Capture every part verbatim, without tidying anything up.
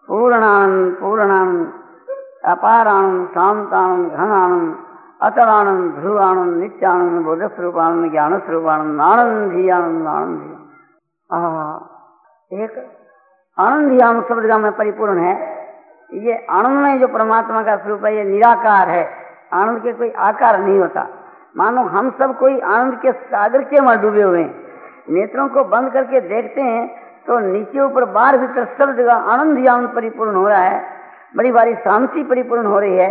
पूर्णानंद पूर्णानंद अपारानंद शांतानंद घनानंद अतलानंद ध्रुवानंद नित्यानंद बोध स्वरूपानंद ज्ञान स्वरूपानंद आनंदी आनंद आनंदी। एक आनंदी आनंद शब्द का में परिपूर्ण है। ये आनंदमय जो परमात्मा का स्वरूप है ये निराकार है। आनंद के कोई आकार नहीं होता। मानो हम सब कोई आनंद के सागर के में डूबे हुए हैं। नेत्रों को बंद करके देखते हैं तो नीचे ऊपर बाहर भीतर सब जगह आनंद ही आनंद परिपूर्ण हो रहा है। बड़ी बारी शांति परिपूर्ण हो रही है।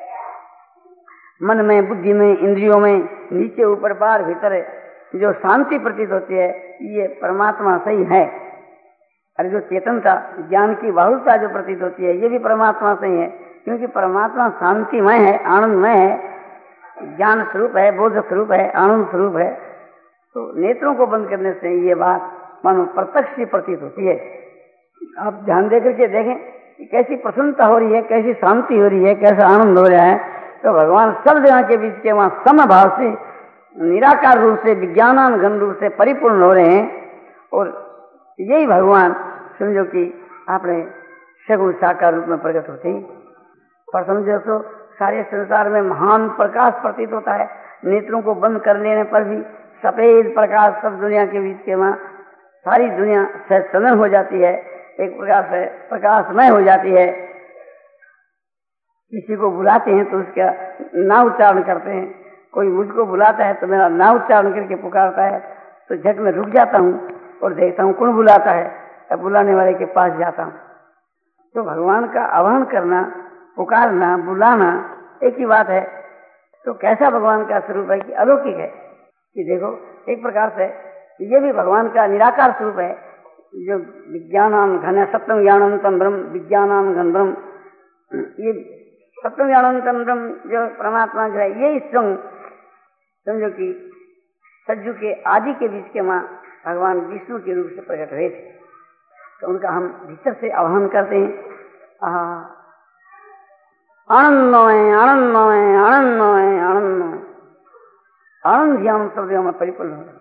मन में, बुद्धि में, इंद्रियों में, नीचे ऊपर बाहर भीतर जो शांति प्रतीत होती है ये परमात्मा सही है। और जो चेतनता, ज्ञान की बाहुलता जो प्रतीत होती है ये भी परमात्मा सही है, क्योंकि परमात्मा शांतिमय है, आनंदमय है, ज्ञान स्वरूप है, बोध स्वरूप है, आनंद स्वरूप है। तो नेत्रों को बंद करने से ये बात मानो प्रत्यक्ष ही प्रतीत होती है। आप ध्यान देकर के देखें कि कैसी प्रसन्नता हो रही है, कैसी शांति हो रही है, कैसा आनंद हो रहा है। तो भगवान सब जगह के बीच के वहां समभाव से निराकार रूप से विज्ञानान घन रूप से परिपूर्ण हो रहे हैं। और यही भगवान समझो कि अपने सगुण साकार रूप में प्रकट होते हैं। पर समझो तो सारे संसार में महान प्रकाश प्रतीत होता है। नेत्रों को बंद कर लेने पर भी सफेद प्रकाश सब दुनिया के बीच के वहां सारी दुनिया सनन हो जाती है, एक प्रकार से प्रकाशमय हो जाती है। किसी को बुलाते हैं तो उसका नाम उच्चारण करते हैं। कोई मुझको बुलाता है तो मेरा नाम उच्चारण करके पुकारता है तो झट में रुक जाता हूँ और देखता हूँ कौन बुलाता है, तब बुलाने वाले के पास जाता हूँ। तो भगवान का आह्वान करना, पुकारना, बुलाना एक ही बात है। तो कैसा भगवान का स्वरूप है कि अलौकिक है। कि देखो एक प्रकार से ये भी भगवान का निराकार स्वरूप है। जो विज्ञानान घन सत्यम ज्ञानंतम ब्रह्म, विज्ञानान घन ब्रह्म, ये सत्यम ज्ञानंतम ब्रह्म जो परमात्मा जो है ये स्वयं समझो कि सज्जु के आदि के बीच के माँ भगवान विष्णु के रूप से प्रकट हुए थे। तो उनका हम भीतर से आह्वान करते हैं। आनंदमय आनंदमय आनंदमय आनंदमय आनंद ध्यान शब्दों में परिपूर्ण हो।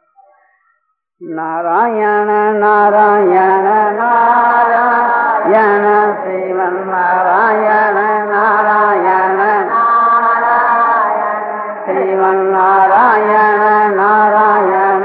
नारायण नारायण नारायण श्रीमन नारायण नारायण श्रीमन नारायण नारायण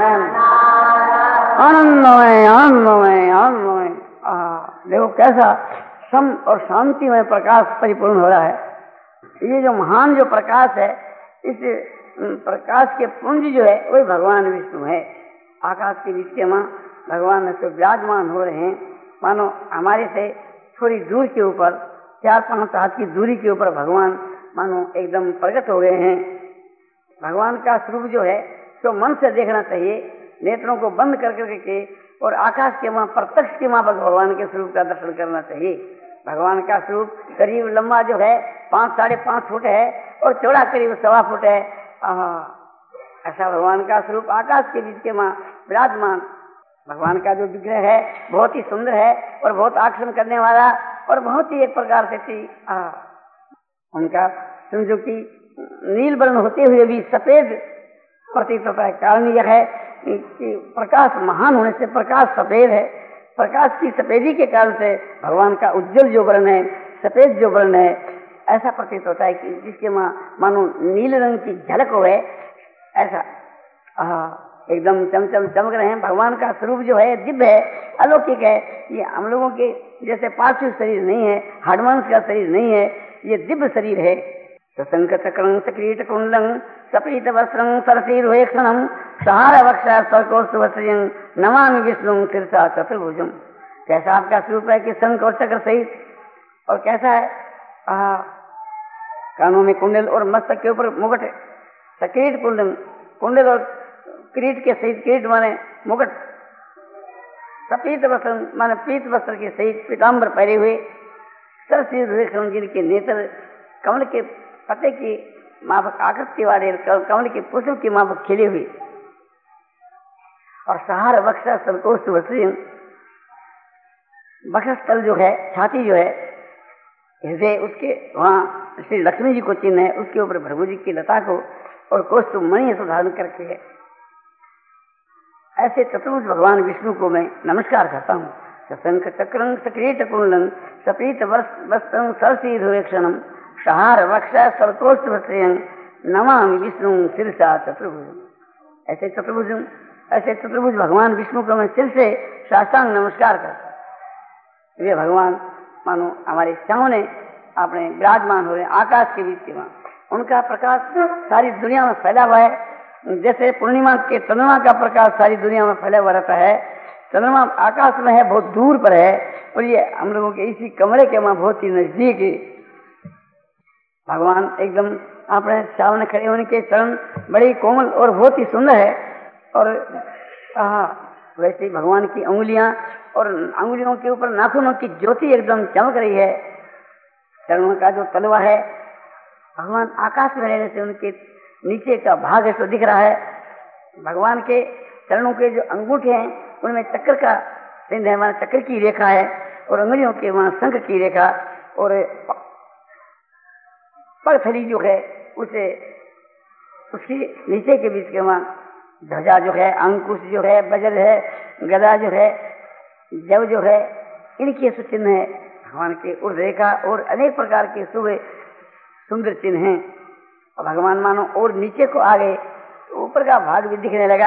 आनंदमय आनंदमय आनंदमय। देखो कैसा सम और शांति में प्रकाश परिपूर्ण हो रहा है। ये जो महान जो प्रकाश है, इस प्रकाश के पुंज जो है वही भगवान विष्णु है। आकाश के बीच के माँ भगवान से विराजमान हो रहे हैं। मानो हमारे से थोड़ी दूर के ऊपर, चार पांच हाथ की दूरी के ऊपर भगवान मानो एकदम प्रकट हो गए हैं। भगवान का स्वरूप जो है तो मन से देखना चाहिए, नेत्रों को बंद कर करके और आकाश के वहां प्रत्यक्ष के वहां भगवान के स्वरूप का दर्शन करना चाहिए। भगवान का स्वरूप करीब लंबा जो है पांच साढ़े पांच फुट है और चौड़ा करीब सवा फुट है। ऐसा भगवान का स्वरूप आकाश के बीच के वहां विराजमान। भगवान का जो विग्रह है बहुत ही सुंदर है और बहुत आकर्षण करने वाला और बहुत ही एक प्रकार से थी। उनका समझो कि नील वर्ण होते हुए भी सफेद प्रतीत होता है। कारण यह है कि प्रकाश महान होने से प्रकाश सफेद है। प्रकाश की सफेदी के कारण से भगवान का उज्जवल जो वर्ण है, सफेद जो वर्ण है, ऐसा प्रतीत होता है कि जिसके मां मानो नील रंग की झलक हो है। ऐसा एकदम चमचम चमक रहे हैं। भगवान का स्वरूप जो है दिव्य है, अलौकिक है। ये हम लोगों के जैसे पार्थिव शरीर नहीं है, हाडमांस का शरीर नहीं है, ये दिव्य शरीर है। सशंक चक्रं सकीट कुंडलं सपीत वस्त्रं सरसीरुहेक्षणं सहार वक्षा सर्कोस्तुवस्त्रं नमामि विष्णुं शिरसा चतुर्भुजं। कैसा आपका स्वरूप है कि शंख और चक्र सहित, और कैसा है आ, कानों में कुंडल और मस्तक के ऊपर मुकुट, सकीट कुंडल, कुंडल और किरीट के सहित, किरीट माने मुकुट, सपीत वस्त्र माने पीत वस्त्र के सहित पीताम्बर पहरे हुए, सरसीरुहेक्षणं जिनके नेत्र कमल के पत्ते की माफक आकृति वाले कमल के पुष्प की माफक खिले हुए, और सहार वक्षा संकोष्ठ वस्त्र, वक्षस्थल जो है, छाती जो है, हृदय, उसके वहाँ श्री लक्ष्मी जी को चिन्ह है, उसके ऊपर प्रभु जी की लता को और कोष्ठ मणि से धारण करके है। ऐसे चतुर्भुज भगवान विष्णु को मैं नमस्कार करता हूँ। सशंख चक्रं सक्रीट कुंडलं सपीत वस्त्रं सरसी धुरेक्षणं सहार वक्ष सर्वतोष्टभस्त्रियं नमामि विष्णु शिरसा चतुर्भुज। ऐसे चतुर्भुज ऐसे चतुर्भुज भगवान विष्णु को मैं सिर से साष्टांग नमस्कार करता। वे भगवान मानो हमारे सामने अपने विराजमान हो रहे आकाश के बीच के वहां, उनका प्रकाश सारी दुनिया में फैला हुआ है। जैसे पूर्णिमा के चंद्रमा का प्रकाश सारी दुनिया में फैला हुआ रहता है, चंद्रमा आकाश में है, बहुत दूर पर है, और ये हम लोगों के इसी कमरे के वहां बहुत ही नजदीक है। भगवान एकदम अपने सामने खड़े होने के चरण बड़ी कोमल और बहुत ही सुंदर है। और वैसे भगवान की अंगुलियां और अंगुलियों के ऊपर नाखूनों की ज्योति एकदम चमक रही है। चरणों का जो तलवा है भगवान आकाश में रहने से उनके नीचे का भाग ऐसा दिख रहा है। भगवान के चरणों के जो अंगूठे हैं उनमें चक्र का चिन्ह है, वहां चक्र की रेखा है, और अंगुलियों के वहां शंख की रेखा, और पगथली जो है उसे उसके नीचे के बीच के वहां ध्वजा जो है, अंकुश जो है, वज्र है, गदा जो है, जव जो है, इनके चिन्ह है भगवान के उर्ध रेखा, और अनेक प्रकार के शुभ सुंदर चिन्ह हैं। और भगवान मानो और नीचे को आ गए तो ऊपर का भाग भी दिखने लगा।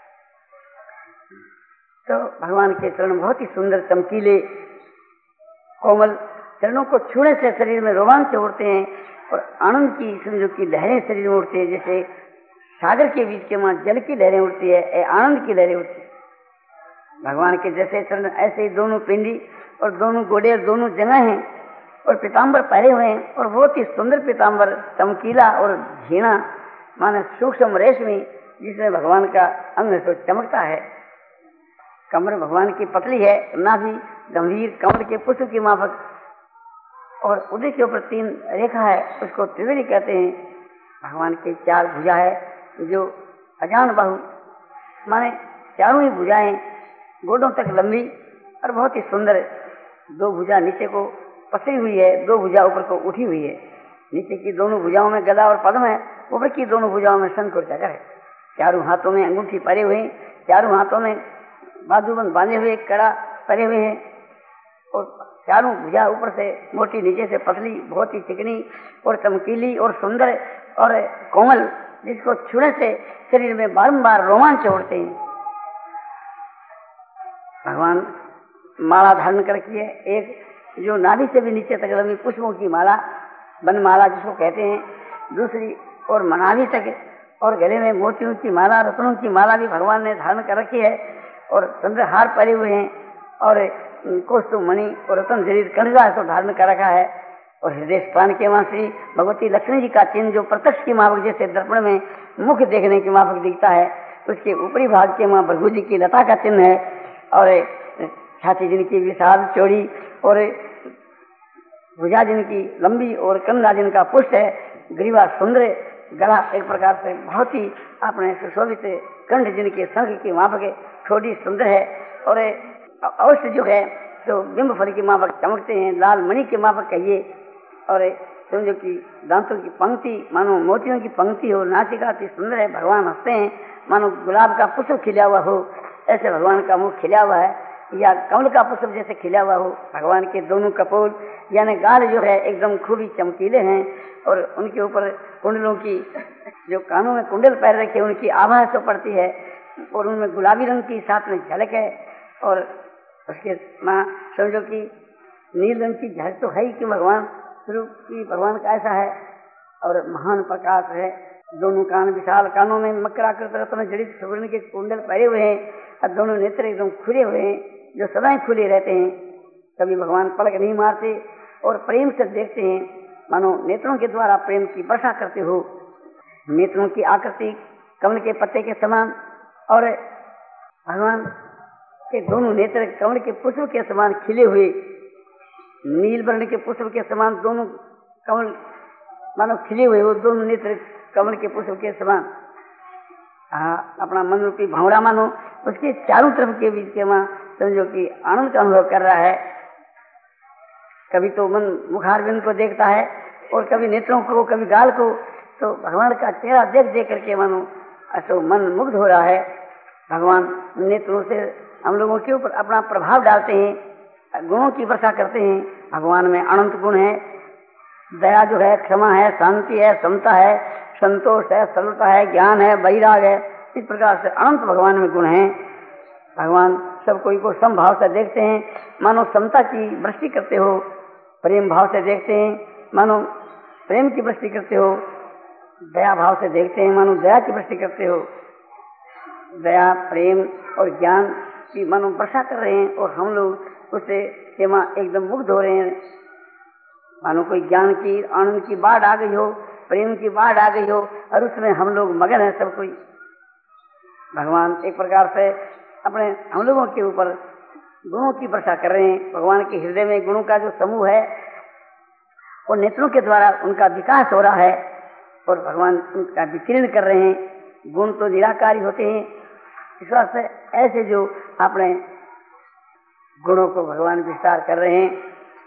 तो भगवान के चरण बहुत ही सुंदर, चमकीले, कोमल, चरणों को छूने से शरीर में रोमांच उठते हैं और आनंद की समझो की लहरें शरीर में उठती है। जैसे सागर के बीच के वहां जल की लहरें उठती है, आनंद की लहरें उठती है। भगवान के जैसे चरण ऐसे ही दोनों पिंडी और दोनों गोड़े और दोनों जगह हैं, और पीताम्बर पहरे हुए हैं, और बहुत ही सुंदर पीताम्बर, चमकीला और झीना माने सूक्ष्म रेशमी, जिसमें भगवान का अंग तो चमकता है। कमर भगवान की पतली है, नाभि गंभीर कमर के पुष्प की माफक, और उदय के ऊपर तीन रेखा है, उसको त्रिवेणी कहते हैं। भगवान के चार भुजा है, जो अजान बाहु माने चारों ही भुजाएं गोडों तक लंबी और बहुत ही सुंदर। दो भुजा नीचे को पसरी हुई है, दो भुजा ऊपर को उठी हुई है। नीचे की दोनों भुजाओं में गदा और पद्म है, ऊपर की दोनों भुजाओं में शंख और चक्र है। चारों हाथों में अंगूठी परे हुए हैं, चारों हाथों में बाजूबंद बांधे हुए कड़ा परे हुए हैं, और चारों भुजा ऊपर से मोटी नीचे से पतली, बहुत ही चिकनी और चमकीली और सुंदर और कोमल, जिसको छूने से शरीर में बारंबार रोमांच उठते हैं। भगवान माला धारण कर रखी है, एक जो नाभि से भी नीचे तक लंबी पुष्पों की माला, बनमाला जिसको कहते हैं, दूसरी और मनाली तक, और गले में मोतियों की माला, रत्नों की माला भी भगवान ने धारण कर रखी है, और चंद्रहार पहने हुए हैं, और कौस्तुभ मणि और रत्न जड़ित कनगा तो धारण कर रखा है। और हृदय स्थान के वहां श्री भगवती लक्ष्मी जी का चिन्ह, जो प्रत्यक्ष की माफक जैसे दर्पण में मुख देखने की माफक दिखता है, उसके ऊपरी भाग के वहां भृगु जी की लता का चिन्ह है, और छाती जिनकी विशाल चौड़ी और भुजा जिनकी लंबी और कंधा जिनका पुष्ट है, ग्रीवा सुंदर, गला एक प्रकार से बहुत ही अपने सुशोभित, कंठ जिनके शंख की माफक छोटी सुंदर है, और अवश्य जो है तो बिंब फल की माफक चमकते हैं, लाल मणि के माफक कहिए, और समझो कि दांतों की पंक्ति मानो मोतियों की पंक्ति हो, नासिका अति सुंदर है, भगवान हंसते हैं मानो गुलाब का पुष्प खिला हुआ हो, ऐसे भगवान का मुख खिला हुआ है, या कमल का पुष्प जैसे खिला हुआ हो। भगवान के दोनों कपोल यानी गाल जो है एकदम खूबी चमकीले हैं, और उनके ऊपर कुंडलों की, जो कानों में कुंडल पैर रखे उनकी आभा तो पड़ती है, और उनमें गुलाबी रंग की साथ में झलक है, और उसके माँ समझो कि नील रंग की झलक तो है ही कि भगवान स्वरूप की भगवान का ऐसा है, और महान प्रकाश है। दोनों कान विशाल, कानों में मकराकृत रत्न जड़ित सुवर्ण के कुंडल पहरे हुए हैं, और दोनों नेत्र एकदम खुले हुए हैं, जो सदाएं खुले रहते हैं, कभी भगवान पलक नहीं मारते, और प्रेम से देखते हैं, मानो नेत्रों के द्वारा प्रेम की वर्षा करते हो। नेत्रों की आकृति कमल के पत्ते के समान, और भगवान के दोनों नेत्र कमल के पुष्प के समान खिले हुए, नील वर्ण के पुष्प के समान दोनों कमल मानो खिले हुए हो, दोनों नेत्र कमल के पुष्प के समान। हाँ, अपना मन रूपी भंवरा मानो उसके चारों तरफ के बीच के वहां समझो कि आनंद का अनुभव कर रहा है। कभी तो मन मुखारविंद को देखता है, और कभी नेत्रों को, कभी गाल को, तो भगवान का चेहरा देख देख करके मानो ऐसा मन मुग्ध हो रहा है। भगवान नेत्रों से हम लोगों के ऊपर अपना प्रभाव डालते हैं, गुणों की वर्षा करते हैं। भगवान में अनंत गुण है, दया जो है, क्षमा है, शांति है, समता है, संतोष है, सरलता है, ज्ञान है, वैराग है। इस प्रकार से अनंत भगवान में गुण हैं। भगवान सब कोई को समभाव से देखते हैं, मानो समता की वृष्टि करते हो। प्रेम भाव से देखते हैं, मानो प्रेम की वृष्टि करते हो। दया भाव से देखते हैं, मानो दया की वृष्टि करते हो। दया, प्रेम और ज्ञान की मानो वर्षा कर रहे हैं और हम लोग उससे केमा एकदम मुग्ध हो रहे हैं। मानो कोई ज्ञान की, आनंद की बाढ़ आ गई हो, प्रेम की बाढ़ आ गई हो और उसमें हम लोग मगन हैं सब कोई। भगवान एक प्रकार से अपने हम लोगों के ऊपर गुणों की वर्षा कर रहे हैं। भगवान के हृदय में गुणों का जो समूह है और नेत्रों के द्वारा उनका विकास हो रहा है और भगवान उनका विकीर्ण कर रहे हैं। गुण तो निराकारी होते हैं, इस वास्ते ऐसे जो अपने गुणों को भगवान विस्तार कर रहे हैं।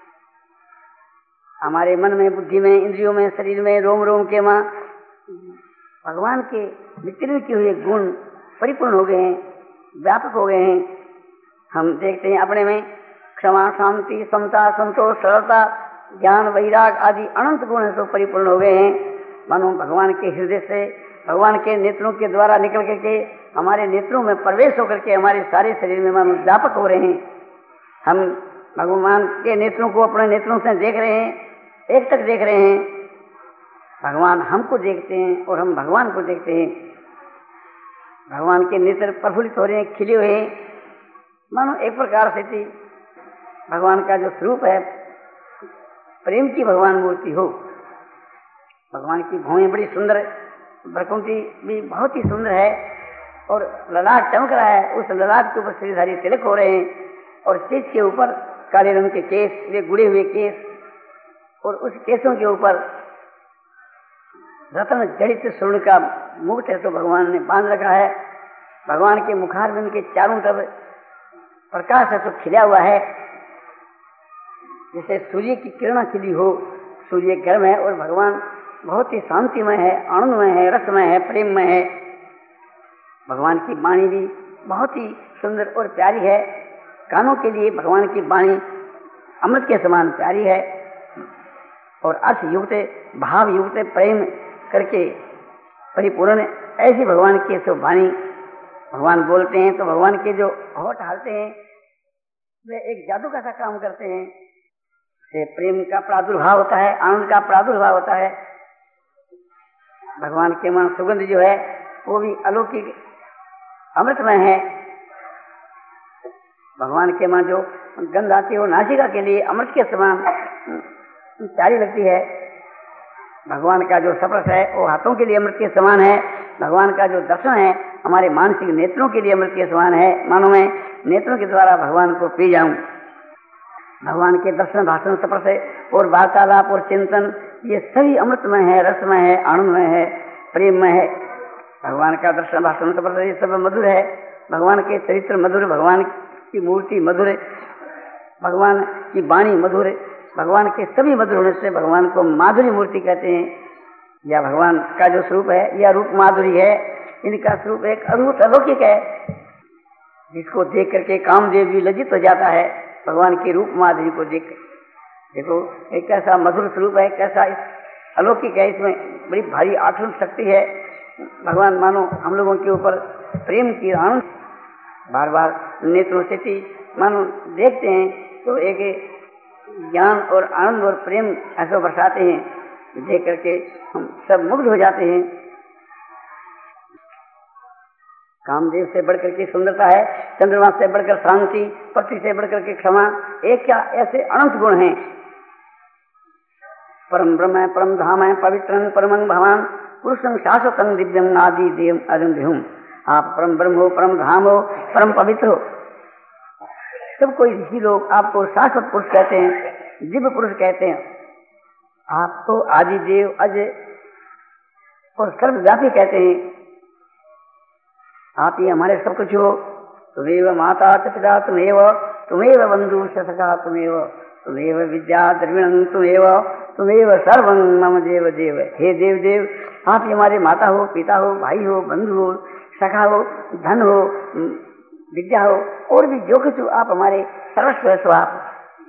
हमारे मन में, बुद्धि में, इंद्रियों में, शरीर में, रोम रोम के मां भगवान के विकीर्ण किए हुए गुण परिपूर्ण हो गए हैं, व्यापक हो गए हैं। हम देखते हैं अपने में क्षमा, शांति, समता, संतोष, सरलता, ज्ञान, वैराग आदि अनंत गुण है, सब परिपूर्ण हो गए हैं। मानो भगवान के हृदय से, भगवान के नेत्रों के द्वारा निकल करके हमारे नेत्रों में प्रवेश होकर के हमारे सारे शरीर में मानो व्यापक हो रहे हैं। हम भगवान के नेत्रों को अपने नेत्रों से देख रहे हैं, एक तक देख रहे हैं। भगवान हमको देखते हैं और हम भगवान को देखते हैं। भगवान के नेत्र प्रफुल्लित हो रहे हैं, खिले हुए हैं, मानो एक प्रकार से थी भगवान का जो स्वरूप है, प्रेम की भगवान मूर्ति हो। भगवान की भौहें बड़ी सुंदर, भ्रकुटी भी बहुत ही सुंदर है और ललाट चमक रहा है। उस ललाट के ऊपर श्रीधारी तिलक हो रहे हैं और शीश के ऊपर काले रंग के केस, वे गुड़े हुए केस, और उस केसों के ऊपर रत्न जड़ित स्वर्ण का मुकुट है तो भगवान ने बांध रखा है। भगवान के मुखारविंद के चारों तरफ प्रकाश है तो खिला हुआ है, जैसे सूर्य की किरण खिली हो। सूर्य गर्म है और भगवान बहुत ही शांतिमय है, आनंदमय है, रसमय है, प्रेममय है। भगवान की वाणी भी बहुत ही सुंदर और प्यारी है। कानों के लिए भगवान की वाणी अमृत के समान प्यारी है और अर्थ युक्त, भाव युक्त, प्रेम करके परिपूर्ण ऐसी भगवान की सब वाणी। भगवान बोलते हैं तो भगवान के जो होठ हालते हैं वे एक जादू का सा काम करते हैं। से प्रेम का प्रादुर्भाव होता है, आनंद का प्रादुर्भाव होता है। भगवान के मन सुगंध जो है वो भी अलौकिक अमृतमय है। भगवान के मन जो गंध आती है वो नासिका के लिए अमृत के समान प्यारी लगती है। भगवान का जो स्पर्श है वो हाथों के लिए अमृत के समान है। भगवान का जो दर्शन है हमारे मानसिक नेत्रों के लिए अमृत के समान है। मानो मैं नेत्रों के द्वारा भगवान को पी जाऊं। भगवान के दर्शन, भाषण, स्पर्श और वार्तालाप और चिंतन ये सभी अमृतमय है, रसमय है, आनंदमय है, प्रेममय है। भगवान का दर्शन, भाषण, स्पर्श ये सब मधुर है। भगवान के चरित्र मधुर, भगवान की मूर्ति मधुर, भगवान की वाणी मधुर, भगवान के सभी मधुर होने से भगवान को माधुरी मूर्ति कहते हैं। या भगवान का जो स्वरूप है यह रूप माधुरी है। इनका स्वरूप एक अद्भुत अलौकिक है, जिसको देख करके कामदेव भी लज्जित हो जाता है। भगवान की रूप माधुरी को देख देखो एक कैसा मधुर स्वरूप है, कैसा अलौकिक है, इसमें बड़ी भारी आठुर शक्ति है। भगवान मानो हम लोगों के ऊपर प्रेम की आनंद बार बार नेत्रों से मानो देखते हैं तो एक ज्ञान और आनंद और प्रेम ऐसा बरसाते हैं, देख करके हम सब मुग्ध हो जाते हैं। कामदेव से बढ़कर के सुंदरता है, चंद्रमा से बढ़कर शांति, पृथ्वी से बढ़कर के क्षमा, एक क्या ऐसे अनंत गुण हैं। परम ब्रह्म है, परम धाम है, पवित्रं परमं भवान, पुरुषं शाश्वतं दिव्यं नादि देवं अदंधुम। आप परम ब्रह्म हो, परम धाम हो, परम पवित्र हो। सब कोई ऋषि लोग आपको शाश्वत पुरुष कहते हैं, दिव्य पुरुष कहते हैं। आप तो आदि देव, अजय और सर्वव्यापी कहते हैं। आप ही हमारे सब कुछ हो। तुमेव माता च पिता तुमेव, तुमेव बंधु सखा तुमेव, तुमेव विद्या द्रविणं तुमेव, तुमेव सर्वं मम देव देव। हे देव देव, आप ही हमारे माता हो, पिता हो, भाई हो, बंधु हो, सखा हो, धन हो, विद्या हो और भी जो कुछ आप हमारे सर्वस्व है सो आप।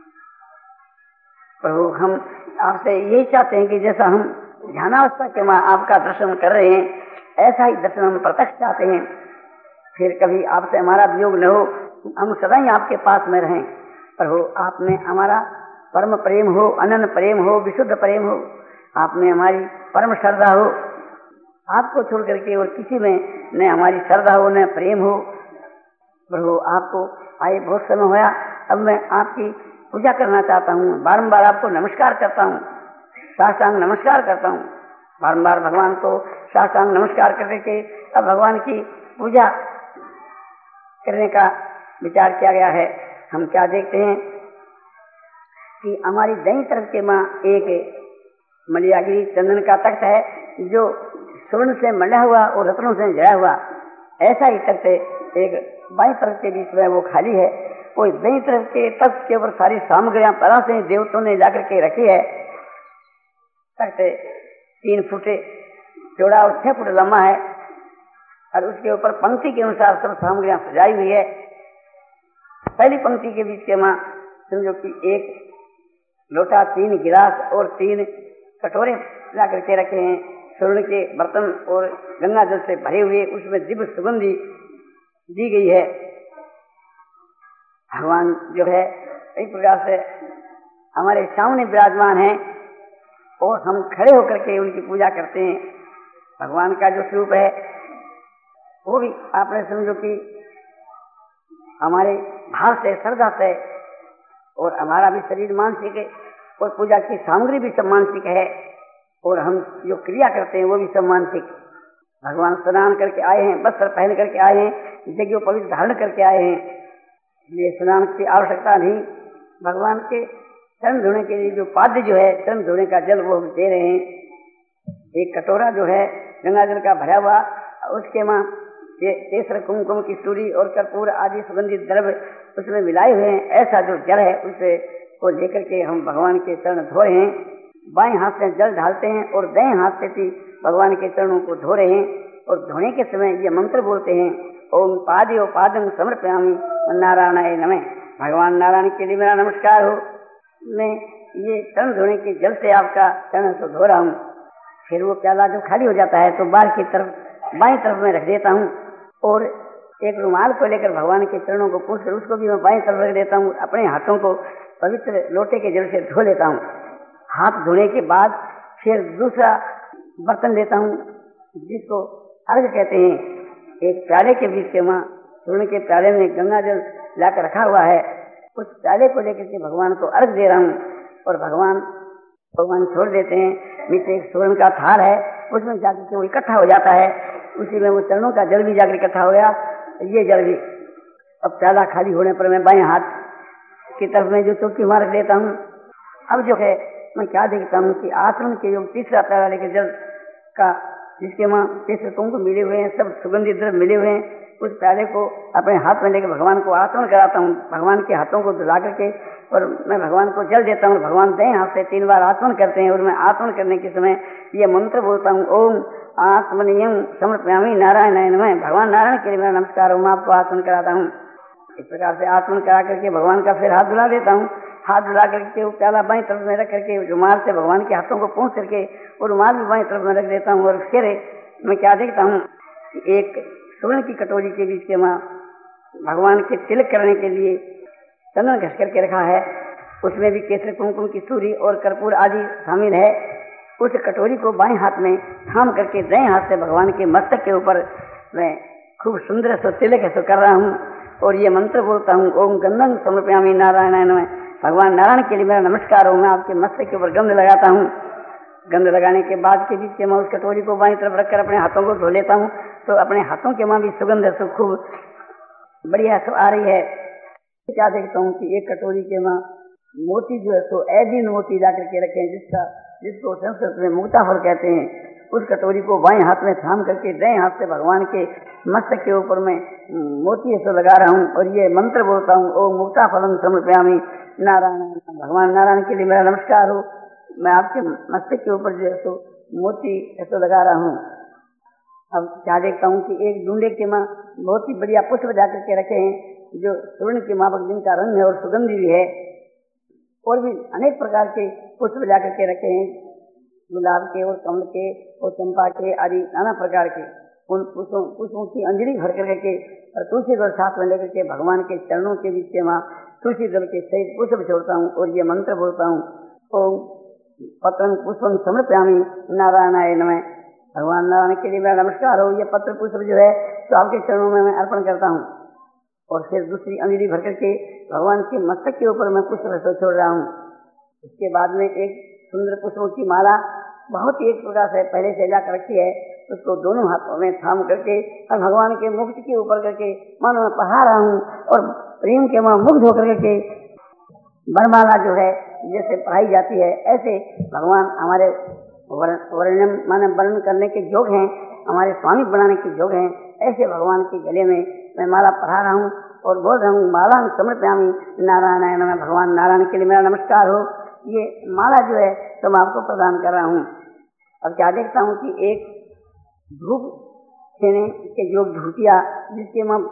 प्रभु हम आपसे यही चाहते हैं कि जैसा हम ध्यानावस्था के मां आपका दर्शन कर रहे हैं ऐसा ही दर्शन हम प्रत्यक्ष चाहते हैं। फिर कभी आपसे हमारा वियोग न हो, हम सदा ही आपके पास में रहें। प्रभु आप में हमारा परम प्रेम हो, अनन्य प्रेम हो, विशुद्ध प्रेम हो, आप में हमारी परम श्रद्धा हो, आपको छोड़ करके और किसी में न हमारी श्रद्धा हो न प्रेम हो। प्रभु आपको आए बहुत समय होया, अब मैं आपकी पूजा करना चाहता हूँ, बारंबार आपको नमस्कार करता हूँ, साष्टांग नमस्कार करता हूँ। बारंबार भगवान को साष्टांग नमस्कार करके के अब भगवान की पूजा करने का विचार किया गया है। हम क्या देखते हैं कि हमारी दाईं तरफ के माँ एक मलियागिरी चंदन का तख्त है जो स्वर्ण से मंडा हुआ और रत्नों से जड़ा हुआ, ऐसा ही तख्त एक बाईं तरफ के बीच में वो खाली है। वो दाईं तरफ के तख्त के ऊपर सारी सामग्रियां तरह से देवताओं ने जाकर के रखी है। तख्त तीन फुट चौड़ा और छह फुट लंबा है और उसके ऊपर पंक्ति के अनुसार सब सामग्रियां सजाई हुई है। पहली पंक्ति के बीच के माँ समझो कि एक लोटा, तीन गिलास और तीन कटोरे ला करके रखे हैं, स्वर्ण के बर्तन और गंगा जल से भरे हुए, उसमें दिव्य सुगंधी दी गई है। भगवान जो है एक प्रकार से हमारे सामने विराजमान है और हम खड़े होकर के उनकी पूजा करते हैं। भगवान का जो स्वरूप है वो भी आपने समझो कि हमारे भाव से, श्रद्धा से, और हमारा भी शरीर मानसिक है और पूजा की सामग्री भी सब मानसिक है और हम जो क्रिया करते हैं वो भी सब मानसिक। भगवान स्नान करके आए हैं, वस्त्र पहन करके आए हैं, जगह पवित्र धारण करके आए हैं, ये स्नान की आवश्यकता नहीं। भगवान के चरण धोने के लिए जो पाद्य जो है, चरण धोने का जल वो हम दे रहे हैं। एक कटोरा जो है गंगा जल का भरा हुआ, उसके माँ केसर, कुमकुम, किस्तूरी और कर्पूर आदि सुगंधित द्रव्य उसमें मिलाए हुए हैं। ऐसा जो जल है उसे को लेकर के हम भगवान के चरण धो रहे हैं। बाएं हाथ से जल ढालते हैं और दाएं हाथ से भी भगवान के चरणों को धो रहे हैं और धोने के समय ये मंत्र बोलते हैं, ओम पादयो पादम समर्पयामि नारायणाय नमः। भगवान नारायण के लिए मेरा नमस्कार हो, मैं ये चरण धोने के जल से आपका चरण तो धो रहा हूँ। फिर वो प्याला जो खाली हो जाता है तो बाहर की तरफ बाएं तरफ में रख देता हूँ और एक रुमाल को लेकर भगवान के चरणों को पूछकर उसको भी मैं बाएं तरफ रख देता हूँ। अपने हाथों को पवित्र लोटे के जल से धो लेता हूँ। हाथ धोने के बाद फिर दूसरा बर्तन लेता हूँ जिसको अर्घ कहते हैं। एक प्याले के बीच के माँ स्वर्ण के प्याले में गंगा जल लाकर रखा हुआ है, उस प्याले को लेकर के भगवान को अर्घ दे रहा हूँ और भगवान भगवान छोड़ देते हैं। नीचे एक स्वर्ण का थाल है, उसमें जाकर के वो इकट्ठा हो जाता है, उसी में वो चरणों का जल भी जाकर इकट्ठा हो गया। ये जल भी अब प्याला खाली होने पर मैं बाएं हाथ की तरफ में जो चौकी मार देता हूँ। अब जो है मैं क्या देखता हूँ कि आचरण के योग तीसरा प्याला लेकर जल का, जिसके माँ तीसरे कुमकुम मिले हुए हैं, सब सुगंधित द्रव्य मिले हुए हैं, उस प्याले को अपने हाथ में लेकर भगवान को आचरण कराता हूँ। भगवान के हाथों को धुला करके और मैं भगवान को जल देता हूँ। भगवान दाएं हाथ से तीन बार आचमन करते हैं और मैं आचमन करने के समय ये मंत्र बोलता हूँ, ओम आत्मनियम समर्पयामि नारायणाय नमः। भगवान नारायण के लिए मेरा नमस्कार हो, मैं आपको आचमन कराता हूँ। इस प्रकार से आचमन करा करके भगवान का फिर हाथ धुला देता हूँ। हाथ धुला करके वो प्याला बाईं तरफ में रख करके रुमाल से भगवान के हाथों को पहुँच करके वो रुमाल भी बाईं तरफ में रख देता हूँ। और फिर मैं क्या देखता हूँ, एक स्वर्ण की कटोरी के बीच के माँ भगवान के तिलक करने के लिए चंदन घस करके रखा है, उसमें भी केसर, कुमकुम, किस्तूरी और कर्पूर आदि शामिल है। उस कटोरी को बाएं हाथ में थाम करके दाएं हाथ से भगवान के मस्तक के ऊपर मैं खूब सुंदर सो तिलक ऐसा कर रहा हूँ और ये मंत्र बोलता हूँ, ओम गंधं समर्पयामि नारायणाय नमः। भगवान नारायण के लिए मेरा नमस्कार हो, मैं आपके मस्तक के ऊपर गंध लगाता हूँ। गंध लगाने के बाद के बीच मैं उस कटोरी को बाईं तरफ रखकर अपने हाथों को धो लेता हूँ, तो अपने हाथों के माँ भी सुगंध है सो खूब बढ़िया सो आ रही है। क्या देखता हूँ कि एक कटोरी के माँ मोती जो है सो ऐदीन मोती ला करके रखे हैं, जिसका जिसको संस्कृत में मुक्ताफल कहते हैं। उस कटोरी को बाएं हाथ में थाम करके दाएं हाथ से भगवान के मस्तक के ऊपर में मोती ऐसा लगा रहा हूँ और ये मंत्र बोलता हूँ, ओम मुक्ताफलम समर्पयामि नारायण। भगवान नारायण के लिए मेरा नमस्कार हो, मैं आपके मस्तक के ऊपर जो है सो मोती ऐसा लगा रहा हूँ। अब क्या देखता हूँ कि एक डूंडे के माँ बहुत ही बढ़िया पुष्प जा करके रखे हैं, जो स्वर्ण के माफक जिनका रंग है और सुगंधी भी है, और भी अनेक प्रकार के पुष्प जा करके रखे हैं, गुलाब के और कमल के और चंपा के आदि नाना प्रकार के। उन पुष्पों पुष्पों की अंजलि भर करके और तुलसी दल साथ में लेकर के भगवान के चरणों के बीच में तुलसी दल के सहित पुष्प छोड़ता हूँ और ये मंत्र बोलता हूँ, ओम पत्रं पुष्पं समर्पयामि नारायणाय नमः। भगवान नारायण के लिए मेरा नमस्कार हो। ये पत्र पुष्प जो है तो आपके चरणों में मैं अर्पण करता हूँ, और फिर दूसरी अंजलि भर करके भगवान के मस्तक के ऊपर मैं पुष्प रस छोड़ रहा हूँ। उसके बाद में एक सुंदर पुष्पों की माला बहुत ही एक प्रकार से पहले से ला कर रखी है, उसको दोनों हाथों में थाम करके और भगवान के मुकुट के ऊपर करके मानो मैं पढ़ा रहा हूँ, और प्रेम के मैं मुग्ध होकर के वरमाला जो है जैसे पढ़ाई जाती है, ऐसे भगवान हमारे वर्णन माने वर्णन करने के योग हैं, हमारे स्वामी बनाने के योग हैं। ऐसे भगवान के गले में मैं माला पढ़ा रहा हूँ और बोल रहा हूँ, माला समर्पयामि नारायणाय नमः। भगवान नारायण के लिए मेरा नमस्कार हो। ये माला जो है तो मैं आपको प्रदान कर रहा हूँ। अब क्या देखता हूँ कि एक धूप देने के योग धूतिया, जिसके माँ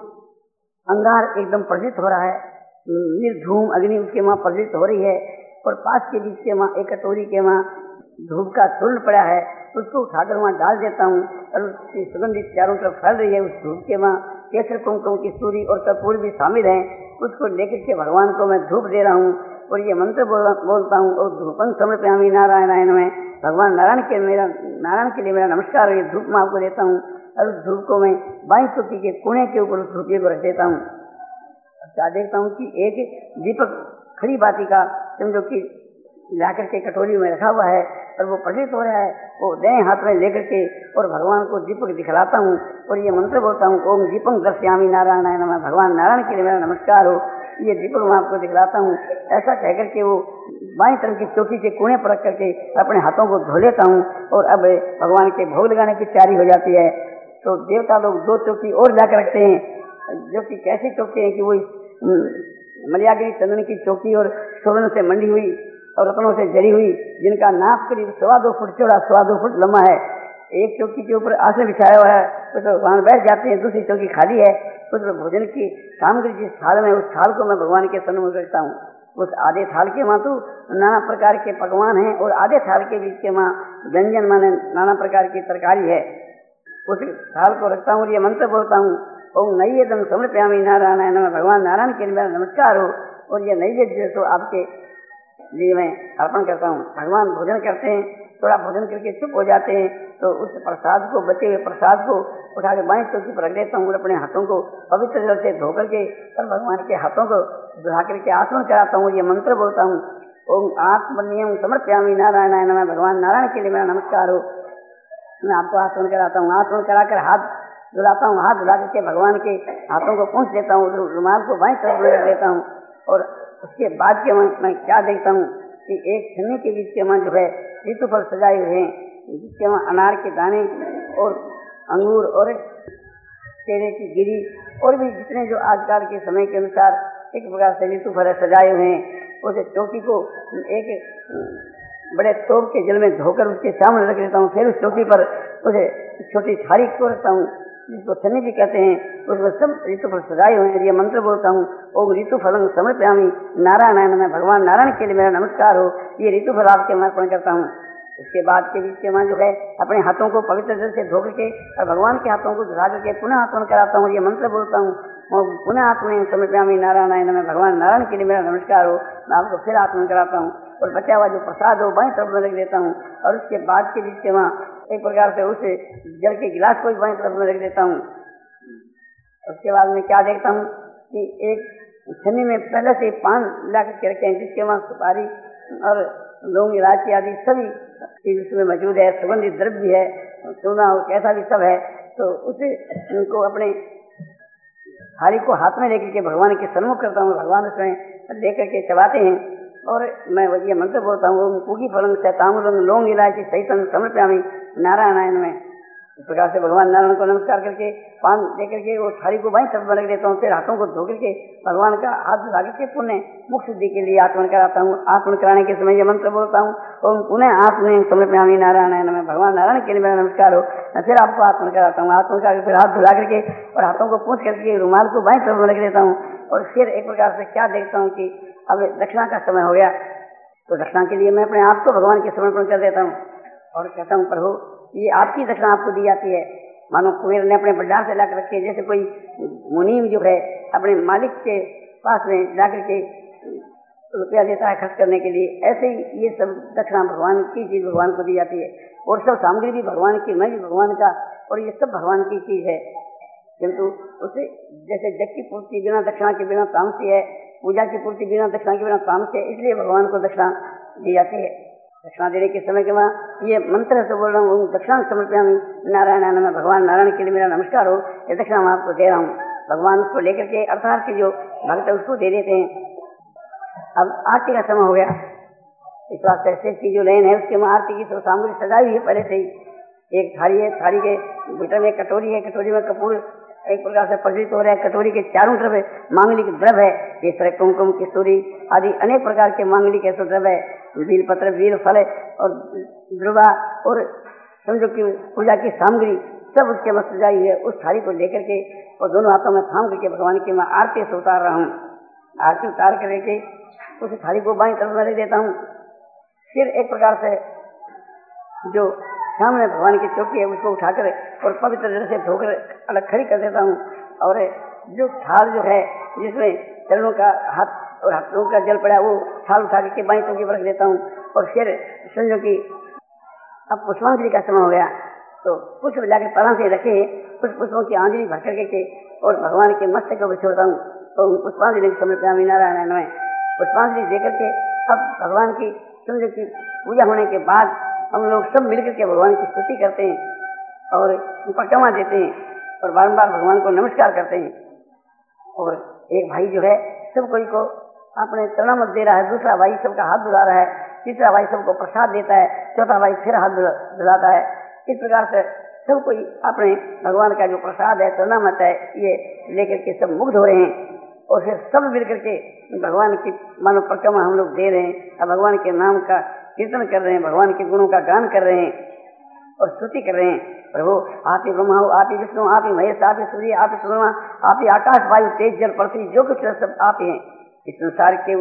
अंगार एकदम प्रज्वलित हो रहा है, निर्धूम अग्नि उसके माँ प्रज्वलित हो रही है, और पास के बीच के माँ एक कटोरी के माँ धूप का चूर्ण पड़ा है, उसको उठाकर वहाँ डाल देता हूँ और उसकी सुगंधित चारों तरफ फैल रही है। उस धूप के माँ केसर कुमकुम की सूरी और कपूर भी शामिल हैं, उसको लेकर के भगवान को मैं धूप दे रहा हूँ और ये मंत्र बोल, बोलता हूँ, और धूपं समर्पयामि नारायणाय नमः। भगवान नारायण के मेरा नारायण के लिए मेरा नमस्कार। ये धूप मैं आपको देता हूँ, और उस धूप को मैं बाई चौकी के कोने के ऊपर उस धूपिये को रख देता हूँ। क्या देखता हूँ कि एक दीपक खड़ी बाती का समझो कि लाकर के कटोरी में रखा हुआ है, और वो प्रज्वलित हो रहा है, वो दाएं हाथ में लेकर के और भगवान को दीपक दिखलाता हूँ और ये मंत्र बोलता हूँ, ओम दीपं दर्शयामि नारायणाय नमः। भगवान नारायण के लिए मेरा नमस्कार हो। ये दीपक मैं आपको दिखलाता हूँ। ऐसा कहकर के वो बाईं तरफ की चौकी के कोने पर रख करके अपने हाथों को धो लेता हूँ, और अब भगवान के भोग लगाने की तैयारी हो जाती है। तो देवता लोग दो चौकी और जाकर रखते हैं, जो कि कैसी चौकी है कि वो मलयागिरी चंदन की चौकी और स्वर्ण से मंडी हुई और रत्नों से जड़ी हुई, जिनका नाप करीब सवा दो फुट चौड़ा सवा दो फुट लंबा है। एक चौकी के ऊपर आसन बिछाया हुआ है, तो, तो वहां बैठ जाते हैं। दूसरी चौकी खाली है, उसमें भोजन की सामग्री जिस थाल में, उस थाल को मैं भगवान के सन्मुख रखता हूँ। उस आधे थाल के माँ तो नाना प्रकार के पकवान हैं, और आधे थाल के बीच के माँ व्यंजन माने नाना प्रकार की तरकारी है। उस थाल को रखता हूँ, ये मंत्र बोलता हूँ, ओम नैवेद्यं समर्पयामि नारायणाय नमः। भगवान नारायण के लिए मेरा नमस्कार हो। और ये नैवेद्य तो आपके लिए मैं अर्पण करता हूँ। भगवान भोजन करते हैं, थोड़ा भोजन करके चुप हो जाते हैं, तो उस प्रसाद को, बचे हुए प्रसाद को उठा के बाएं चौकी पर रख देता हूँ, और अपने हाथों को पवित्र जल से धो करके और भगवान के हाथों को धुला करके आचमन कराता हूँ। ये मंत्र बोलता हूँ, ओम आत्मनियम समर्पयामि नारायणाय नमः। भगवान नारायण के लिए मेरा नमस्कार हो। मैं आपको आचमन कराता हूँ। आचमन कराकर हाथ धुलाता हूँ, हाथ धुला करके भगवान के हाथों को पहुँच देता हूँ, रुमाल को बाएं तरफ में रख देता हूँ। और उसके बाद के मैं क्या देखता हूँ कि एक छन्नी के बीच के वहाँ जो है ऋतु फल सजाए हुए हैं, जिसके वहाँ अनार के दाने और अंगूर और केले की गिरी और भी जितने जो आजकल के समय के अनुसार एक प्रकार से ऋतु फल सजाए हुए हैं, उस चौकी को एक बड़े तोप के जल में धोकर उसके सामने रख देता हूँ। फिर उस चौकी पर उसे छोटी थाली को रखता हूँ, जिसको छन्नी भी कहते हैं, उसमें सब ऋतु फल सजाए हुए हैं। ये मंत्र बोलता हूँ, ओम ऋतु फलं समर्पयामि नारायणाय नमः। भगवान नारायण के लिए मेरा नमस्कार हो। ये ऋतु फल आपके मैं अर्पण करता हूँ। उसके बाद के बीच के मैं जो है अपने हाथों को पवित्र जल से धो करके और भगवान के हाथों को धुला करके पुनः आत्मन कराता हूँ। ये मंत्र बोलता हूँ, पुनः आत्मन समर्पयामि नारायणाय नमः। भगवान नारायण के लिए मेरा नमस्कार हो। मैं आपको फिर आत्मन कराता हूँ, और बचा हुआ जो प्रसाद हो बाएं तरफ में रख देता हूँ। और उसके बाद के बीच के वहाँ एक प्रकार से उस जल के गिलास को भी बाएं तरफ में रख देता हूँ। उसके बाद में क्या देखता हूँ कि एक छन्नी में पहले से पान ला के रखे हैं, जिसके वहाँ सुपारी और लौंग इलायची आदि सभी चीज उसमें मौजूद है, सुगंधित द्रव्य भी है, सोना और कैसा भी सब है। तो उसे उनको अपने थाली को हाथ में लेकर के भगवान के सन्मुख करता हूँ। भगवान उसमें लेकर के चबाते हैं, और मैं ये मंत्र बोलता हूँ, पूगी फलं से ताम्रं लौंग इलायची सहितं समर्पयामि नारायणाय नमः। इस प्रकार से भगवान नारायण को नमस्कार करके पान दे करके वो थाली को बाईं तरफ रख देता हूँ। फिर हाथों को धो करके भगवान का हाथ धुला करके पुण्य मुख शुद्धि के लिए आत्मन कराता हूँ। आत्मन कराने के समय ये मंत्र बोलता हूँ, ओम पुनः आत्मन समर्पयामि नारायण में, भगवान नारायण के लिए मेरा नमस्कार हो। मैं फिर आपको आत्मन कराता हूँ। आत्मन करा फिर हाथ धुला करके और हाथों को पूछ करके रुमाल को बाईं तरफ रख देता हूँ। और फिर एक प्रकार से क्या देखता हूँ कि अब दक्षिणा का समय हो गया, तो दक्षिणा के लिए मैं अपने आप को भगवान के समर्पण कर देता हूँ और कहता हूँ प्रभु ये आपकी दक्षिणा आपको दी जाती है। मानो कुबेर ने अपने भंडार से लाकर रखी है, जैसे कोई मुनीम जो है अपने मालिक के पास में जाकर के रुपया देता है खर्च करने के लिए, ऐसे ही ये सब दक्षिणा भगवान की चीज भगवान को दी जाती है। और सब सामग्री भी भगवान की, मैं भी भगवान का, और ये सब भगवान की चीज है। किंतु उसे जैसे जग की पूर्ति बिना दक्षिणा के बिना तामसी है, पूजा की पूर्ति बिना दक्षिणा के बिना तामसी है, इसलिए भगवान को दक्षिणा दी जाती है। दक्षिणा देने के समय के बाद ये मंत्र से बोल रहा हूँ, दक्षिणा समर्पयामि नारायण में, भगवान नारायण के लिए मेरा नमस्कार हो, ये दक्षिणा मैं आपको दे रहा हूँ। भगवान उसको लेकर के अर्थात जो भक्त है उसको दे देते हैं। अब आरती का समय हो गया, इस वास्ते शेष की जो लेन है उसके में आरती की तो सामग्री सजाई हुई है पहले से ही। एक थाली है, थाली के भीतर में कटोरी है, कटोरी में कपूर एक प्रकार से प्रज्वलित हो रहा है। कटोरी के चारों तरफ मांगलिक द्रव्य है, केसर कुमकुम किशोरी आदि अनेक प्रकार के मांगलिक ऐसे द्रव्य है, बील पत्र बील फल और ध्रुवा और समझो कि पूजा की सामग्री सब उसके में सजाई हुई है। उस थाली को लेकर के और दोनों हाथों में थाम करके भगवान की मैं आरती से उतार रहा हूँ। आरती उतार करके उस थाली को बाईं तरफ में रख देता हूँ। फिर एक प्रकार से जो सामने भगवान की चौकी है उसको उठाकर और पवित्र जल से धोकर अलग खड़ी कर देता हूँ। और जो थाल जो है जिसमें चरणों का हाथ और हाथों का जल पड़ा वो थाल उठा के बाईं चौकी पर रख देता हूँ। और फिर समझो कि अब पुष्पांजलि का समय हो गया, तो पुष्प जाकर परा से रखे कुछ पुष्पों की आंजलि भर करके और भगवान के मस्तक को छोड़ता हूँ। तो पुष्पांजलि समर्पयामि नारायण में पुष्पांजलि देकर के अब भगवान की समझो कि पूजा होने के बाद हम लोग सब मिलकर के भगवान की स्तुति करते हैं और परिक्रमा देते हैं और बारंबार भगवान को नमस्कार करते हैं। और एक भाई जो है सब कोई को अपने चरणामत दे रहा है, दूसरा भाई सबका हाथ धुला रहा है, तीसरा भाई सबको प्रसाद देता है, चौथा भाई फिर हाथ धुलाता है। इस प्रकार से सब कोई अपने भगवान का जो प्रसाद है, चरणामत है, ये लेकर के सब मुग्ध हो रहे हैं। और फिर सब मिलकर के भगवान की मानो परिक्रमा हम लोग दे रहे हैं और भगवान के नाम का कीर्तन कर रहे हैं, भगवान के गुणों का गान कर रहे हैं और स्तुति कर रहे हैं। प्रभु आप ही ब्रह्मा हो, आप ही विष्णु, आप ही महेश, आप ही सूर्य, आप ही चंद्रमा, आप ही आकाश वायु तेज जल पृथ्वी जो कुछ है सब आप ही हैं। इस संसार के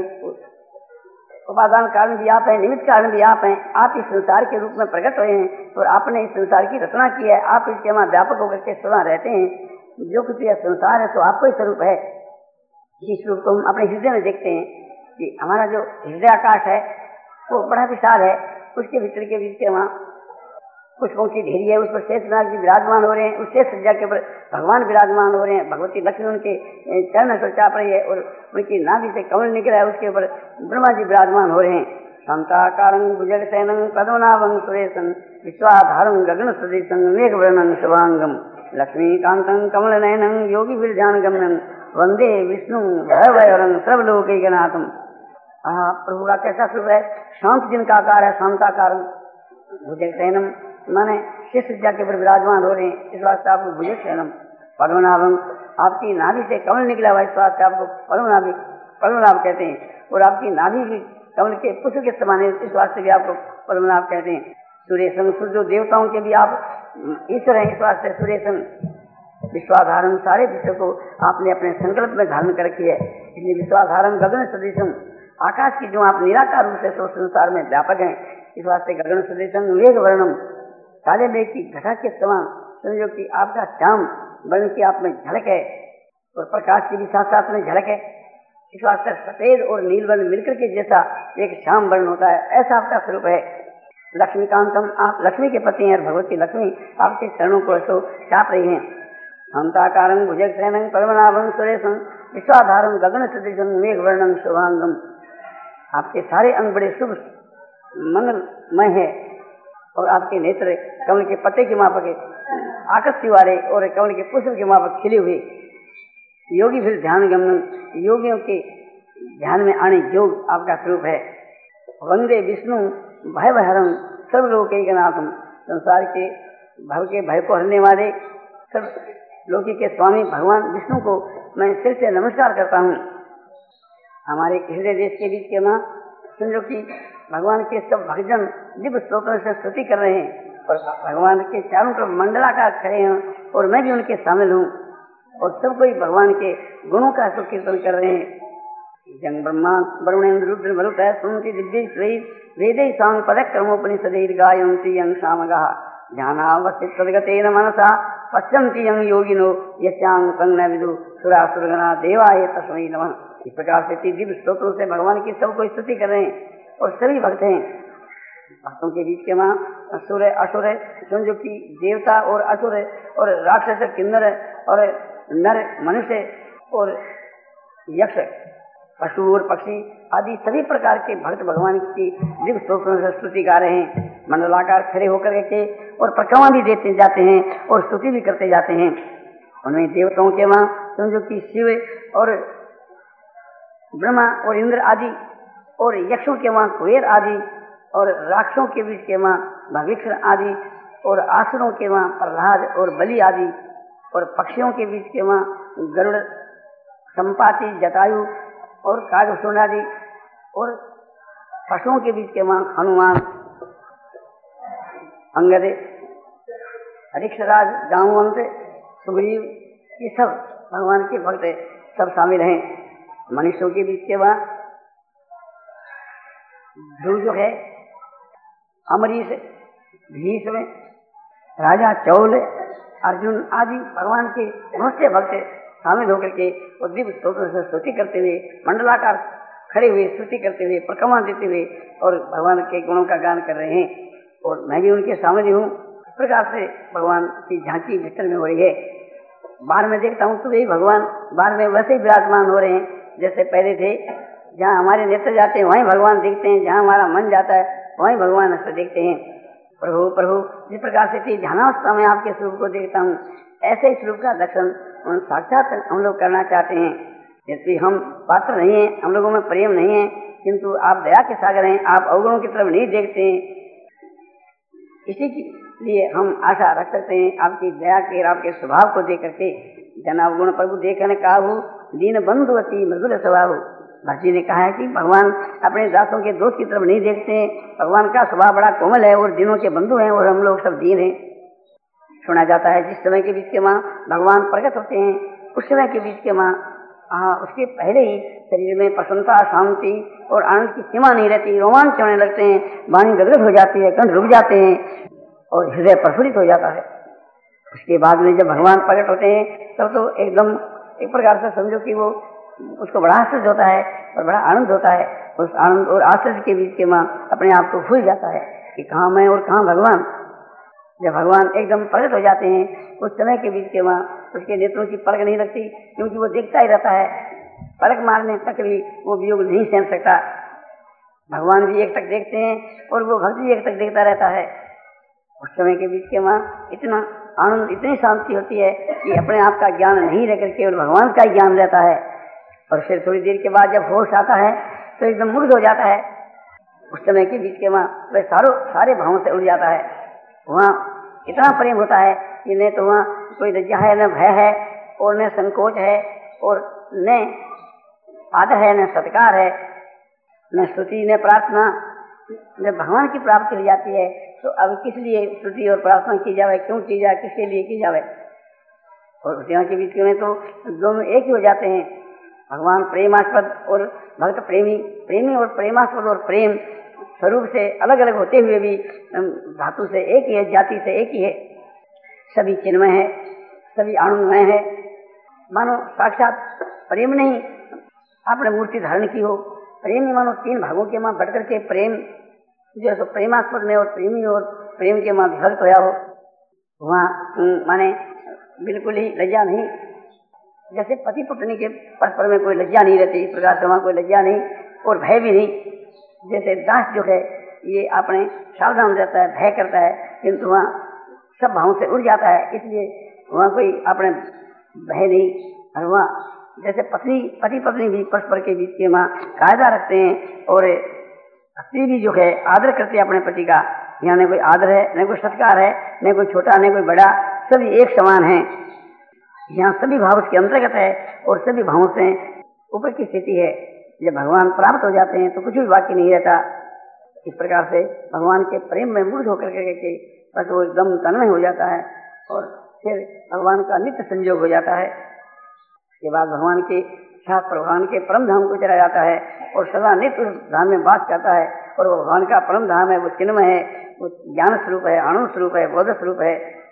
उपादान कारण भी आप हैं, निमित्त कारण भी आप हैं। आप इस संसार के रूप में प्रकट हुए हैं और आपने इस संसार की रचना की है। आप इसके वहाँ व्यापक होकर के सदा रहते हैं। जो कुछ यह संसार है तो आपको ही स्वरूप है। इस रूप को हम अपने हृदय में देखते हैं कि हमारा जो हृदय आकाश है वो बड़ा विशाल है। उसके भीतर के बीच के वहाँ पुष्पों की ढेरी है, उस पर शेषनाग जी विराजमान हो रहे हैं। उस शेष सज्जा के ऊपर भगवान विराजमान हो रहे हैं। भगवती लक्ष्मी उनके चरण पर चाप रही है और उनकी नाभि से कमल निकला है, उसके ऊपर ब्रह्मा जी विराजमान हो रहे हैं। शांताकारं भुजगशयनं पद्मनाभं सुरेशं विश्वाधारं गगन सदृशं मेघवर्णं शुभांगं लक्ष्मीकान्तं कमलनयनं योगिभिर्ध्यानगम्यं वंदे विष्णु भयभयहरं सर्वलोकैकनाथं। प्रभु का कैसा स्वरूप है, शांत जिनका आकार है, शांताकारं भुजगशयनं माने शेष सज्जा के ऊपर विराजमान हो रहे हैं। इस वास्ते आपको भुजगशयनं पद्मनाभं, आपकी नाभि से कमल निकला हुआ, इस वास्ते आपको पद्मनाभि पद्मनाभ कहते हैं। और आपकी नाभि भी कमल के पुष्प के समान है, इस वास्ते भी आपको पद्मनाभ कहते हैं। सूर्यसन, सूर्य देवताओं के भी आप ईश्वर हैं, इस वास्ते सूर्यसन। विश्वाधारण, सारे विश्व को आपने अपने संकल्प में धारण कर रखी है, इसलिए विश्वाधारण गगन सदृशं, आकाश की जो आप निराकार रूप से संसार में व्यापक हैं, इस वास्ते गगन सदृशं मेघ वर्णम, काले मेघ की घटा के समान समझो कि आपका श्याम वर्ण की आप में झलक है और प्रकाश की भी साथ साथ में झलक है। इस वास्ते सफेद और नील वर्ण मिलकर के जैसा एक श्याम वर्ण होता है, ऐसा आपका स्वरूप है। लक्ष्मीकांतम, आप लक्ष्मी के पति हैं और भगवती लक्ष्मी आपके चरणों को ऐसो चाप रही हैं। शांताकारं भुजगशयनं पद्मनाभं सुरेशं विश्वाधारं गगन सदृशं मेघवर्णं शुभांगं। आपके सारे अंग बड़े शुभ मंगलमय है और आपके नेत्र कमल के पत्ते के माफक आकर्षि वाले और कमल के पुष्प के माफक खिले हुए। योगी फिर ध्यान गमन, योगियों के ध्यान में आने योग आपका स्वरूप है। वंदे विष्णु भयभयहरं सर्वलोकैकनाथं, संसार के भव के भय को हरने वाले सब लोकी के स्वामी भगवान विष्णु को मैं सिर से नमस्कार करता हूँ। हमारे हृदय देश के बीच के माँ समझो कि भगवान के सब भक्तजन दिव्य स्तोत्रों से स्तुति कर रहे हैं और भगवान के चारों तरफ मंडलाकार खड़े हैं और मैं भी उनके शामिल हूँ और सब कोई भगवान के गुणों का कीर्तन कर रहे हैं। जंग ब्रह्मा वरुणेन्द्र रुद्र मरुत सुनति दिव्य वेदै सांग पदक कर्मोपनिषदैर् गायन्ति यं सामगाः ध्यानावस्थित तद्गतेन मनसा पश्यन्ति यं योगिनो यस्यां तं न विदुः सुरासुरगणा देवाय तस्मै नमः। इस प्रकार से दिव्य स्तोत्रों से भगवान की सबको स्तुति कर रहे हैं और सभी भक्त हैं। भक्तों के बीच के माँ असुर है असुर है समझो कि देवता और असुर है और राक्षस किन्नर और नर मनुष्य और यक्ष पशु और पक्षी आदि सभी प्रकार के भक्त भगवान की दिव्य स्तोत्रों से स्तुति गा रहे हैं। मंडलाकार खड़े होकर के और परिक्रमा भी देते जाते हैं और स्तुति भी करते जाते हैं। उनमें देवताओं के माँ समझो कि शिव और ब्रह्मा और इंद्र आदि और यक्षों के माँ कुबेर आदि और राक्षसों के बीच के माँ भविष्य आदि और आसुरों के माँ प्रहलाद और बलि आदि और पक्षियों के बीच के माँ गरुड़ संपाति जटायु और कागभूषण आदि और पशुओं के बीच के माँ हनुमान अंगद अरिक्षराज जामवंत सुग्रीव ये सब भगवान के भक्त सब शामिल हैं। मनुष्यों के बीच के बाद ध्रुव जो है अमरीश भीष्म राजा चौल अर्जुन आदि भगवान के बहुत से भक्त शामिल होकर के और दिव्य स्तोत्र से स्तुति करते हुए मंडलाकार खड़े हुए स्तुति करते हुए परिक्रमा देते हुए और भगवान के गुणों का गान कर रहे हैं और मैं भी उनके सामने हूँ। इस प्रकार से भगवान की झांकी भीतर में हो रही है। बाहर में देखता हूँ तो यही भगवान बाहर में वैसे ही विराजमान हो रहे हैं जैसे पहले थे। जहाँ हमारे नेत्र जाते हैं वहीं भगवान दिखते हैं, जहाँ हमारा मन जाता है वहीं भगवान ऐसे देखते हैं। प्रभु प्रभु जिस प्रकार से ध्यानावस्था में आपके स्वरूप को देखता हूँ ऐसे ही स्वरूप का दर्शन साक्षात हम लोग करना चाहते हैं। यदि हम पात्र नहीं है, हम लोगों में प्रेम नहीं है, किंतु आप दया के सागर हैं, आप अवगुणों की तरफ नहीं देखते हैं। इसी के लिए हम आशा रख सकते हैं आपकी दया के और आपके स्वभाव को देख करके। जन अवगुण प्रभु देखने काहू दीन बंधु अति मधुर स्वभाव। भक्ति ने कहा है कि भगवान अपने दासों के दोष की तरफ नहीं देखते हैं। भगवान का स्वभाव बड़ा कोमल है और दिनों के बंधु हैं और हम लोग सब दीन हैं। सुना जाता है जिस समय के बीच के माँ भगवान प्रकट होते हैं उस समय के बीच के माँ हाँ उसके पहले ही शरीर में प्रसन्नता शांति और आनंद की सीमा नहीं रहती, रोमांच होने लगते हैं, वाणी गदगद हो जाती है, कंठ रुक जाते हैं और हृदय प्रफुल्लित हो जाता है। उसके बाद में जब भगवान प्रकट होते हैं तब तो एकदम एक प्रकार से समझो कि वो उसको बड़ा आश्चर्य होता है और बड़ा आनंद होता है। उस आनंद और आश्चर्य के बीच के माँ अपने आप को भूल जाता है कि कहाँ मैं और कहाँ भगवान। जब भगवान एकदम प्रकट हो जाते हैं उस समय के बीच के माँ उसके नेत्रों की पलक नहीं लगती, क्योंकि वो देखता ही रहता है। पलक मारने तक भी वो वियोग नहीं सहन सकता। भगवान भी एक तक देखते हैं और वो भक्त भी एक तक देखता रहता है। उस समय के बीच के माँ इतना आनंद इतनी शांति होती है कि अपने आप का ज्ञान नहीं रह करके और भगवान का ज्ञान रहता है। और फिर थोड़ी देर के बाद जब होश आता है तो एकदम मुग्ध हो जाता है। उस समय के बीच के माँ वह सारों सारे भावों से उड़ जाता है। वहाँ इतना प्रेम होता है कि न तो वहाँ कोई लज्जा है, न भय है और न संकोच है और न आदर है, न सत्कार है, न स्तुति न प्रार्थना। जब भगवान की प्राप्ति हो जाती है तो अब किस लिए स्तुति और प्रार्थना की जाए, क्यों की जाए, किसके लिए की जाए। और उस के बीच में तो दोनों एक ही हो जाते हैं। भगवान प्रेमास्पद और भक्त प्रेमी, प्रेमी और प्रेमास्पद और प्रेम स्वरूप से अलग अलग होते हुए भी धातु से एक ही है, जाति से एक ही है। सभी चिन्मय है, सभी आनंदमय है। मानो साक्षात प्रेम नहीं आपने मूर्ति धारण की हो। प्रेम ही मानो तीन भागों के माँ बढ़ करके प्रेम जो है प्रेमास्पद में और प्रेमी और प्रेम के माँ विभक्त होया हो। वहाँ माने बिल्कुल ही लज्जा नहीं, जैसे पति पत्नी के परस्पर में कोई लज्जा नहीं रहती, इस प्रकार से वहाँ कोई लज्जा नहीं और भय भी नहीं। जैसे दास जो है ये अपने सावधान रहता है, भय करता है, किंतु वहाँ सब भावों से उड़ जाता है, इसलिए वहाँ कोई अपने भय नहीं। और वहाँ जैसे पत्नी पति पत्नी भी परस्पर के बीच के वहाँ कायदा रखते हैं और स्त्री भी जो है आदर करते हैं अपने पति का, यहाँ न कोई आदर है, न कोई सत्कार है, न कोई छोटा, न कोई बड़ा, सभी एक समान है। यहाँ सभी भाव उसके अंतर्गत है और सभी भावों से ऊपर की स्थिति है। जब भगवान प्राप्त हो जाते हैं तो कुछ भी बाकी नहीं रहता। इस प्रकार से भगवान के प्रेम में मुग्ध होकर के बस वो एकदम तन्मय हो जाता है और फिर भगवान का नित्य संयोग हो जाता है। इसके बाद भगवान के साथ भगवान के परम धाम को चला जाता है और सदा नित्य उस धाम में वास करता है। और वो भगवान का परम धाम है, वो चिन्मय है, वो ज्ञान स्वरूप है, आनंद स्वरूप है, बोध स्वरूप है।